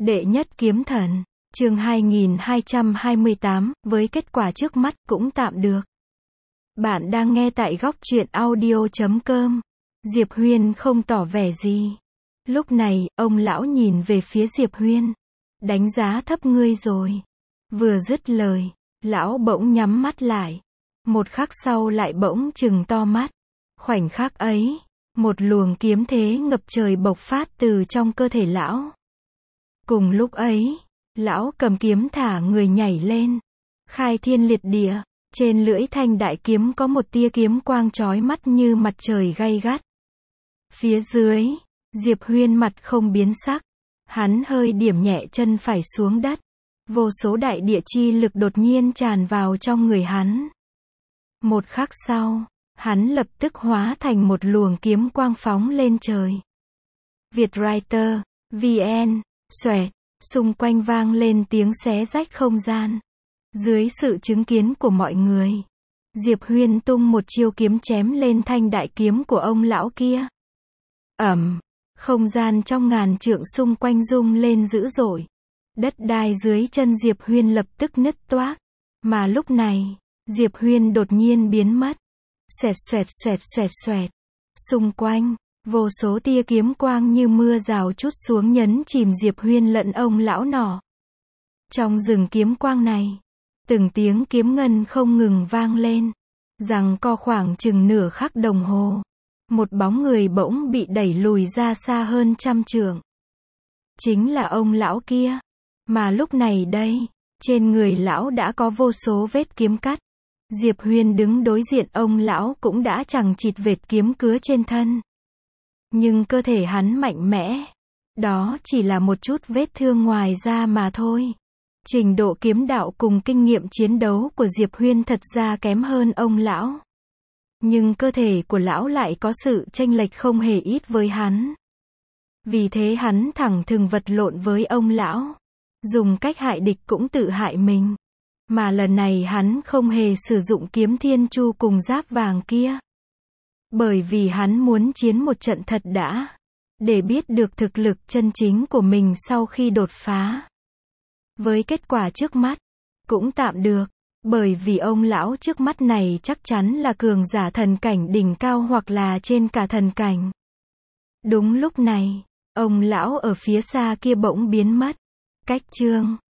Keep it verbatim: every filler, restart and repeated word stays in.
Đệ nhất kiếm thần, chương hai nghìn hai trăm hai mươi tám, với kết quả trước mắt cũng tạm được. Bạn đang nghe tại góc truyện audio chấm com. Diệp Huyên không tỏ vẻ gì. Lúc này, ông lão nhìn về phía Diệp Huyên. Đánh giá thấp ngươi rồi. Vừa dứt lời, lão bỗng nhắm mắt lại. Một khắc sau lại bỗng trừng to mắt. Khoảnh khắc ấy, một luồng kiếm thế ngập trời bộc phát từ trong cơ thể lão. Cùng lúc ấy, lão cầm kiếm thả người nhảy lên. Khai thiên liệt địa, trên lưỡi thanh đại kiếm có một tia kiếm quang chói mắt như mặt trời gay gắt. Phía dưới, Diệp Huyên mặt không biến sắc. Hắn hơi điểm nhẹ chân phải xuống đất. Vô số đại địa chi lực đột nhiên tràn vào trong người hắn. Một khắc sau, hắn lập tức hóa thành một luồng kiếm quang phóng lên trời. Vietwriter, vê en, xoẹt, xung quanh vang lên tiếng xé rách không gian. Dưới sự chứng kiến của mọi người, Diệp Huyên tung một chiêu kiếm chém lên thanh đại kiếm của ông lão kia. Ầm, không gian trong ngàn trượng xung quanh rung lên dữ dội. Đất đai dưới chân Diệp Huyên lập tức nứt toác. Mà lúc này, Diệp Huyên đột nhiên biến mất. Xoẹt xoẹt xoẹt xoẹt xoẹt. Xung quanh, vô số tia kiếm quang như mưa rào trút xuống nhấn chìm Diệp Huyên lẫn ông lão nọ. Trong rừng kiếm quang này, từng tiếng kiếm ngân không ngừng vang lên. Giằng co khoảng chừng nửa khắc đồng hồ. Một bóng người bỗng bị đẩy lùi ra xa hơn trăm trượng. Chính là ông lão kia. Mà lúc này đây, trên người lão đã có vô số vết kiếm cắt. Diệp Huyên đứng đối diện ông lão cũng đã chằng chịt vệt kiếm cứa trên thân. Nhưng cơ thể hắn mạnh mẽ. Đó chỉ là một chút vết thương ngoài da mà thôi. Trình độ kiếm đạo cùng kinh nghiệm chiến đấu của Diệp Huyên thật ra kém hơn ông lão. Nhưng cơ thể của lão lại có sự chênh lệch không hề ít với hắn. Vì thế hắn thẳng thừng vật lộn với ông lão. Dùng cách hại địch cũng tự hại mình. Mà lần này hắn không hề sử dụng kiếm thiên chu cùng giáp vàng kia. Bởi vì hắn muốn chiến một trận thật đã. Để biết được thực lực chân chính của mình sau khi đột phá. Với kết quả trước mắt, cũng tạm được. Bởi vì ông lão trước mắt này chắc chắn là cường giả thần cảnh đỉnh cao hoặc là trên cả thần cảnh. Đúng lúc này, ông lão ở phía xa kia bỗng biến mất. Cách chương